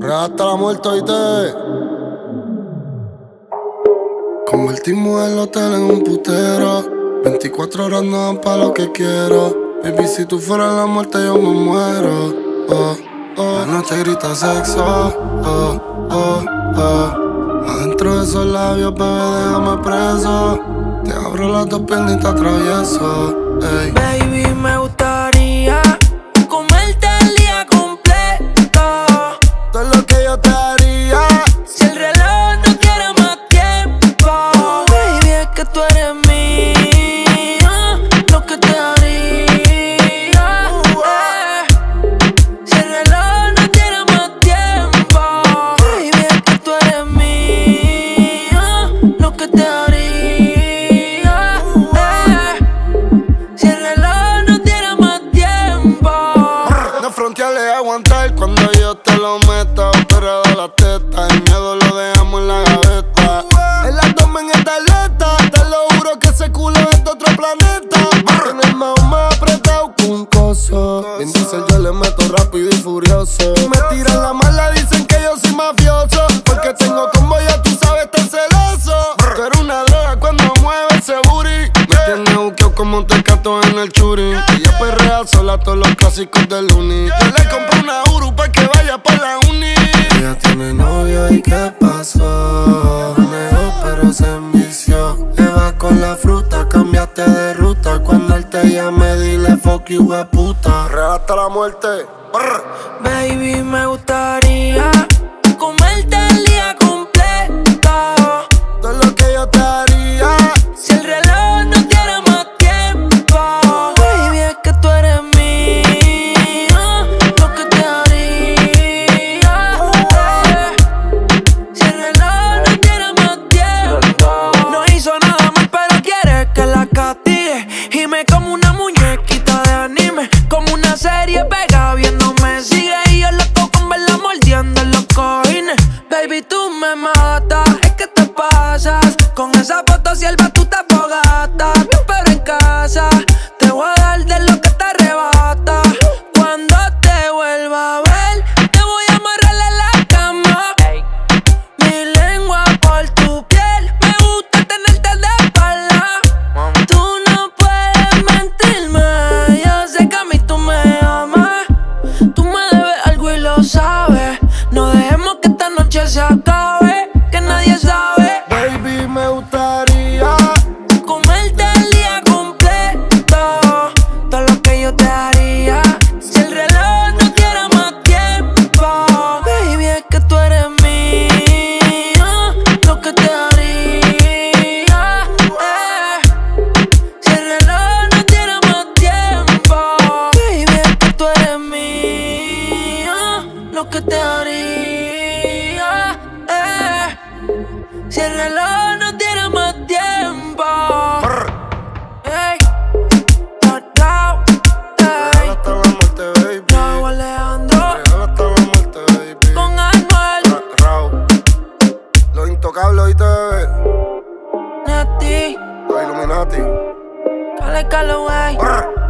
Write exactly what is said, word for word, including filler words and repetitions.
Real hasta la muerte, oíste. Convertimos el hotel en un putero. veinticuatro horas no dan pa' lo que quiero. Baby, si tú fueras la muerte yo me muero. Oh, oh. La noche grita sexo. Oh, oh, oh. Adentro de esos labios, bebé, déjame preso. Te abro las dos piernas y te atravieso. Ey. Baby, me gustaría comerte el día completo. Todo lo que yo te haría. Si el reloj no quiere más tiempo. Baby, es que tú eres mía. Lo que te haría. eh. Si el reloj no quiere más tiempo. Baby, es que tú eres mía. Lo que te haría. Aguantar cuando yo te lo meta. Pero de la teta, el miedo lo dejamos en la gaveta. El abdomen está alerta. Te lo juro que ese culo es de otro planeta. En el mao más apretado con un coso. Bien dice yo le meto rápido y furioso. Me tiran la mala, dicen que yo soy mafioso. Porque tengo combo, ya tú sabes, tan celoso. Tú eres una droga cuando mueve ese booty. Me tiene buqueo como un tecato en el churi. Ella perrea sola todos los clásicos del uni. Yo le compré una Uru pa' que vaya pa' la uni. Ella tiene novio y ¿qué pasó? Negó pero se envició. Le vas con la fruta, cambiaste de ruta. Cuando él te llame dile fuck you, we puta. Real hasta la muerte. Brr. Baby, me gustaría comerte el día completo. Todo lo que yo te haría. Si el reloj no tiene más tiempo. Baby, es que tú eres mía. Lo que te haría. eh. Si el reloj no tiene más tiempo. No hizo nada mal, pero quiere que la castigue. Y me como una muñequita de anime. Como una serie pega viendo me sigue. Y yo loco con verla mordiendo en los cojines. Baby, tú me matas, es que te pasas. Con esa foto sierva tú te afogatas. Pero en casa te voy a dar de lo que te arrebata. Cuando te vuelva a ver, te voy a amarrar en la cama. Mi lengua por tu piel, me gusta tenerte de espalda. Tú no puedes mentirme, yo sé que a mí tú me amas. Tú me debes algo y lo sabes. No dejemos que esta noche se acabe, que nadie sabe. Baby, me gustaría comerte el día completo. Todo lo que yo te haría. Si el reloj no quiere más tiempo. Baby, es que tú eres mía. Lo que te haría. eh. Si el reloj no tiene más tiempo. Baby, es que tú eres mía. Lo que te haría. eh. Si el reloj no tiene más tiempo. Ey, tocao, ey. Real hasta la muerte, baby. Raúl Alejandro Real hasta la muerte, baby. con Anuel, Ra- Raúl. Los intocables, oíste, bebé. Nati, Los Illuminati. Cale Calloway. Brr.